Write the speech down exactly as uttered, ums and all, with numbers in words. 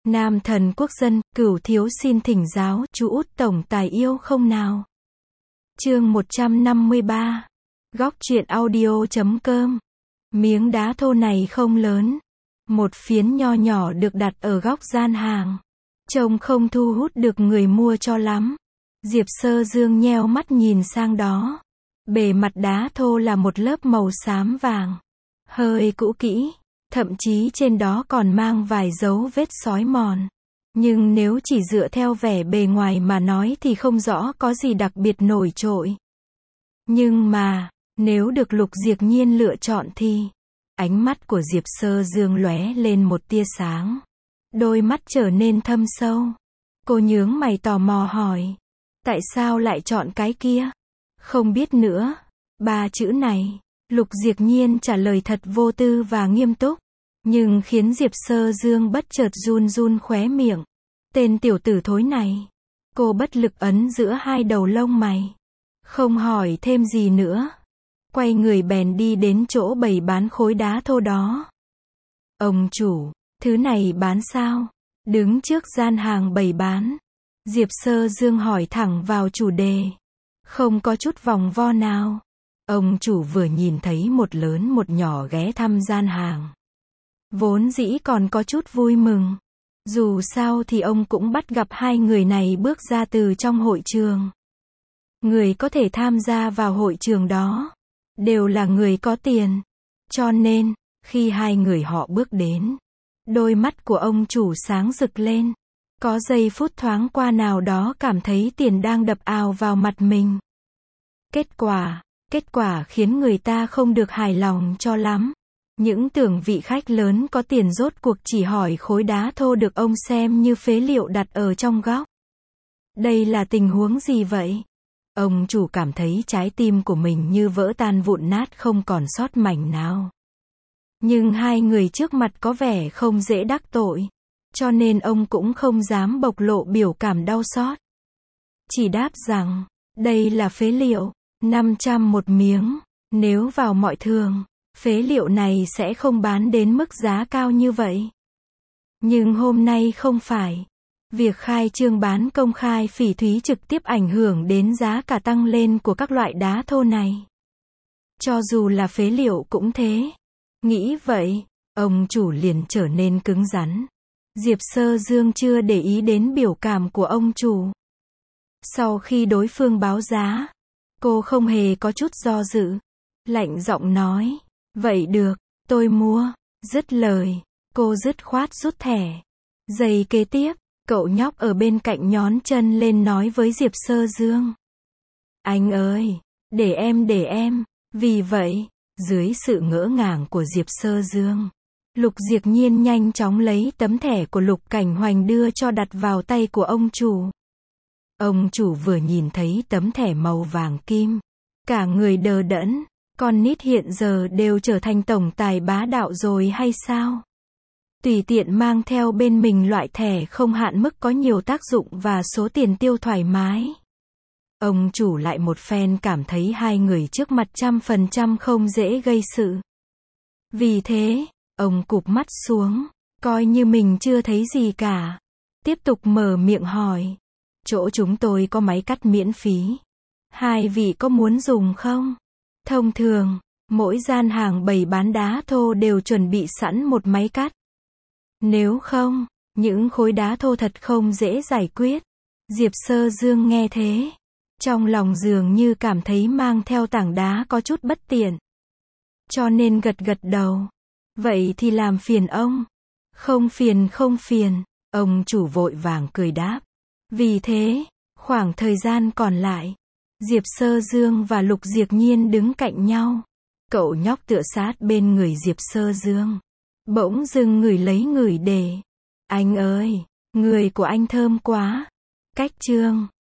Nam thần quốc dân, cửu thiếu xin thỉnh giáo, chú út tổng tài yêu không nào? Chương một trăm năm mươi ba. Góc truyện audio chấm com. Miếng đá thô này không lớn. Một phiến nho nhỏ được đặt ở góc gian hàng. Trông không thu hút được người mua cho lắm. Diệp Sơ Dương nheo mắt nhìn sang đó. Bề mặt đá thô là một lớp màu xám vàng. Hơi cũ kỹ. Thậm chí trên đó còn mang vài dấu vết xói mòn. Nhưng nếu chỉ dựa theo vẻ bề ngoài mà nói thì không rõ có gì đặc biệt nổi trội. Nhưng mà, nếu được Lục Diệp Nhiên lựa chọn thì, ánh mắt của Diệp Sơ Dương lóe lên một tia sáng. Đôi mắt trở nên thâm sâu. Cô nhướng mày tò mò hỏi. Tại sao lại chọn cái kia? Không biết nữa. Ba chữ này. Lục Diệp Nhiên trả lời thật vô tư và nghiêm túc. Nhưng khiến Diệp Sơ Dương bất chợt run run khóe miệng. Tên tiểu tử thối này. Cô bất lực ấn giữa hai đầu lông mày. Không hỏi thêm gì nữa. Quay người bèn đi đến chỗ bày bán khối đá thô đó. Ông chủ, thứ này bán sao? Đứng trước gian hàng bày bán. Diệp Sơ Dương hỏi thẳng vào chủ đề. Không có chút vòng vo nào. Ông chủ vừa nhìn thấy một lớn một nhỏ ghé thăm gian hàng. Vốn dĩ còn có chút vui mừng. Dù sao thì ông cũng bắt gặp hai người này bước ra từ trong hội trường. Người có thể tham gia vào hội trường đó đều là người có tiền. Cho nên, khi hai người họ bước đến, đôi mắt của ông chủ sáng rực lên. Có giây phút thoáng qua nào đó cảm thấy tiền đang đập ào vào mặt mình. Kết quả, kết quả khiến người ta không được hài lòng cho lắm. Những tưởng vị khách lớn có tiền rốt cuộc chỉ hỏi khối đá thô được ông xem như phế liệu đặt ở trong góc. Đây là tình huống gì vậy? Ông chủ cảm thấy trái tim của mình như vỡ tan vụn nát không còn sót mảnh nào. Nhưng hai người trước mặt có vẻ không dễ đắc tội. Cho nên ông cũng không dám bộc lộ biểu cảm đau xót. Chỉ đáp rằng, đây là phế liệu, năm trăm một miếng. Nếu vào mọi thường, phế liệu này sẽ không bán đến mức giá cao như vậy. Nhưng hôm nay không phải. Việc khai trương bán công khai phỉ thúy trực tiếp ảnh hưởng đến giá cả tăng lên của các loại đá thô này. Cho dù là phế liệu cũng thế. Nghĩ vậy, ông chủ liền trở nên cứng rắn. Diệp Sơ Dương chưa để ý đến biểu cảm của ông chủ. Sau khi đối phương báo giá, cô không hề có chút do dự. Lạnh giọng nói, vậy được, tôi mua. Dứt lời, cô dứt khoát rút thẻ. Giây kế tiếp, cậu nhóc ở bên cạnh nhón chân lên nói với Diệp Sơ Dương. Anh ơi, để em để em. Vì vậy, dưới sự ngỡ ngàng của Diệp Sơ Dương, Lục Diệp Nhiên nhanh chóng lấy tấm thẻ của Lục Cảnh Hoành đưa cho đặt vào tay của ông chủ. Ông chủ vừa nhìn thấy tấm thẻ màu vàng kim, cả người đờ đẫn. Con nít hiện giờ đều trở thành tổng tài bá đạo rồi hay sao? Tùy tiện mang theo bên mình loại thẻ không hạn mức có nhiều tác dụng và số tiền tiêu thoải mái. Ông chủ lại một phen cảm thấy hai người trước mặt trăm phần trăm không dễ gây sự. Vì thế, ông cụp mắt xuống, coi như mình chưa thấy gì cả. Tiếp tục mở miệng hỏi. Chỗ chúng tôi có máy cắt miễn phí. Hai vị có muốn dùng không? Thông thường, mỗi gian hàng bày bán đá thô đều chuẩn bị sẵn một máy cắt. Nếu không, những khối đá thô thật không dễ giải quyết. Diệp Sơ Dương nghe thế. Trong lòng dường như cảm thấy mang theo tảng đá có chút bất tiện. Cho nên gật gật đầu. Vậy thì làm phiền ông. Không phiền không phiền. Ông chủ vội vàng cười đáp. Vì thế, khoảng thời gian còn lại, Diệp Sơ Dương và Lục Diệp Nhiên đứng cạnh nhau. Cậu nhóc tựa sát bên người Diệp Sơ Dương. Bỗng dưng ngửi lấy ngửi để. Anh ơi, người của anh thơm quá. Cách chương.